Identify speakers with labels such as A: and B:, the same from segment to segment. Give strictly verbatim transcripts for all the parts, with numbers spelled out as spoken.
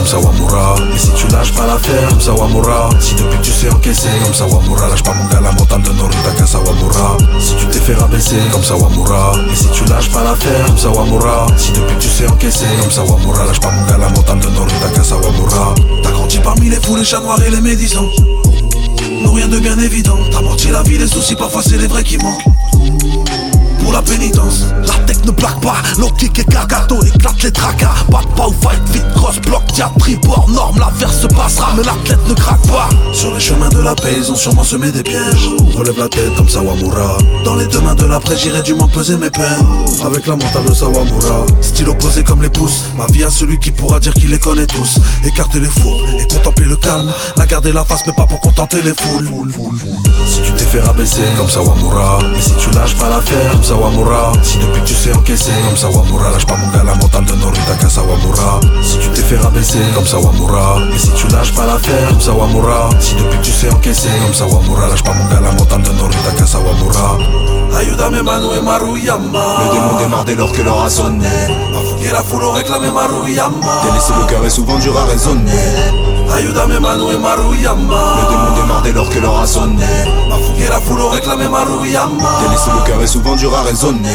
A: comme Sawamura. Et si tu lâches pas l'affaire comme Sawamura, si depuis que tu sais encaisser comme Sawamura, lâche pas mon gars la montagne de Norutaka Sawamura. Si tu t'es fait rabaisser comme Sawamura, et si tu lâches pas l'affaire comme Sawamura, si depuis que tu sais encaisser comme Sawamura, lâche pas mon gars la montagne de Norutaka Sawamura. T'as grandi parmi les fous, les chats noirs et les médisants. Non rien de bien évident, t'as menti la vie, les soucis, parfois c'est les vrais qui manquent. Pour la pénitence, la tech ne plaque pas, low kick et cagato éclate les tracas. Pas de pas ou fight, vite, cross, bloc, diatribe, norme, la verse se passera, mais l'athlète ne craque pas. Sur les chemins de la paix, ils ont sûrement semé des pièges. Relève la tête comme Sawamura. Dans les deux mains de la presse, j'irai du monde peser mes peines. Avec la mentale de Sawamura, style opposé comme les pouces. Ma vie à celui qui pourra dire qu'il les connaît tous. Écarter les fous et contempler le calme. La garder la face, mais pas pour contenter les foules. Si tu t'es fait rabaisser comme Sawamura, et si tu lâches pas l'affaire comme Sawamura, si depuis que tu sais encaisser comme Sawamura, lâche pas mon gars la montagne de Norutaka Sawamura. Si tu t'es fait rabaisser comme Sawamura, et si tu lâches pas l'affaire comme Sawamura, si depuis que tu sais encaisser comme Sawamura, lâche pas mon gars la montagne de Norutaka Sawamura. Ayúdame Manu et Maruyama.
B: Le démon démarre dès lors que l'heure a sonné.
A: Et la foule réclame Maruyama.
B: Délaisser le cœur est souvent dur à raisonner.
A: Ayúdame Manu et Maruyama.
B: Le démon démarre dès lors que l'heure a sonné.
A: Et la foule réclame Maruyama.
B: Délaisser le cœur est souvent dur à raisonner.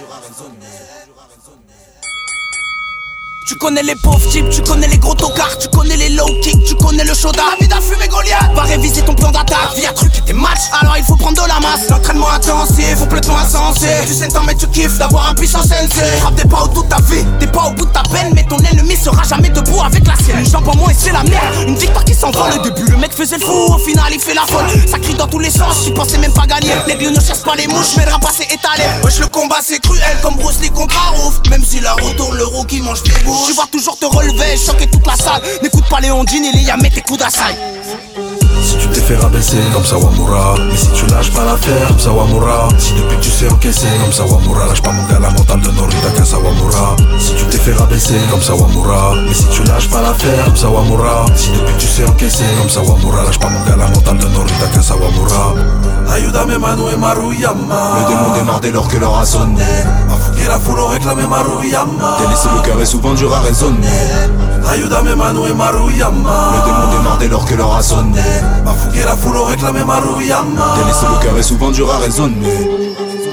C: Tu connais les pauvres types, tu connais les gros tocards, tu connais les low kicks, tu connais le chaudard. La vie d'un fumé Goliath, va réviser ton plan d'attaque. Via truc et tes matchs, alors il faut prendre de la masse. L'entraînement intensif, complètement insensé. Tu sais t'en mais tu kiffes d'avoir un puissant sensei. Frappe des pas au bout de ta vie, t'es pas au bout de ta peine. Mais ton ennemi sera jamais debout avec la sienne. Une jambe en moins et c'est la merde, une victoire qui s'envole. Au début le mec faisait le fou, au final il fait la folle. Ça crie dans tous les sens, tu pensais même pas gagner. Les lions ne chassent pas les mouches, mais le rapace est étalé. Wesh le combat c'est cruel comme Bruce Lee contre Arouf. Même si la retourne l'euro qui mange des bouches. Tu vas toujours te relever, choquer toute la salle. N'écoute pas les ondines et les yamets, tes coups d'assaille.
A: Si tu t'es fait rabaisser comme Sawamura, et si tu lâches pas l'affaire comme Sawamura, si depuis que tu sais encaisser comme Sawamura, lâche pas mon gars la montagne de Norutaka Sawamura. Si tu t'es fait rabaisser comme Sawamura, et si tu lâches pas l'affaire comme Sawamura, si depuis que tu sais encaisser comme Sawamura, lâche pas mon gars la montagne de Norutaka Sawamura. Ayúdame Manu et Maruyama.
B: Le démon démarre dès lors que l'heure a sonné.
A: Et la foule réclame Maruyama.
B: Délaisser le cœur est souvent dur à raisonner.
A: Ayúdame Manu et Maruyama.
B: Le démon démarre dès lors que l'heure a sonné.
A: Et la foule réclame Maruyama.
B: Délaisser le cœur est souvent dur à raisonner.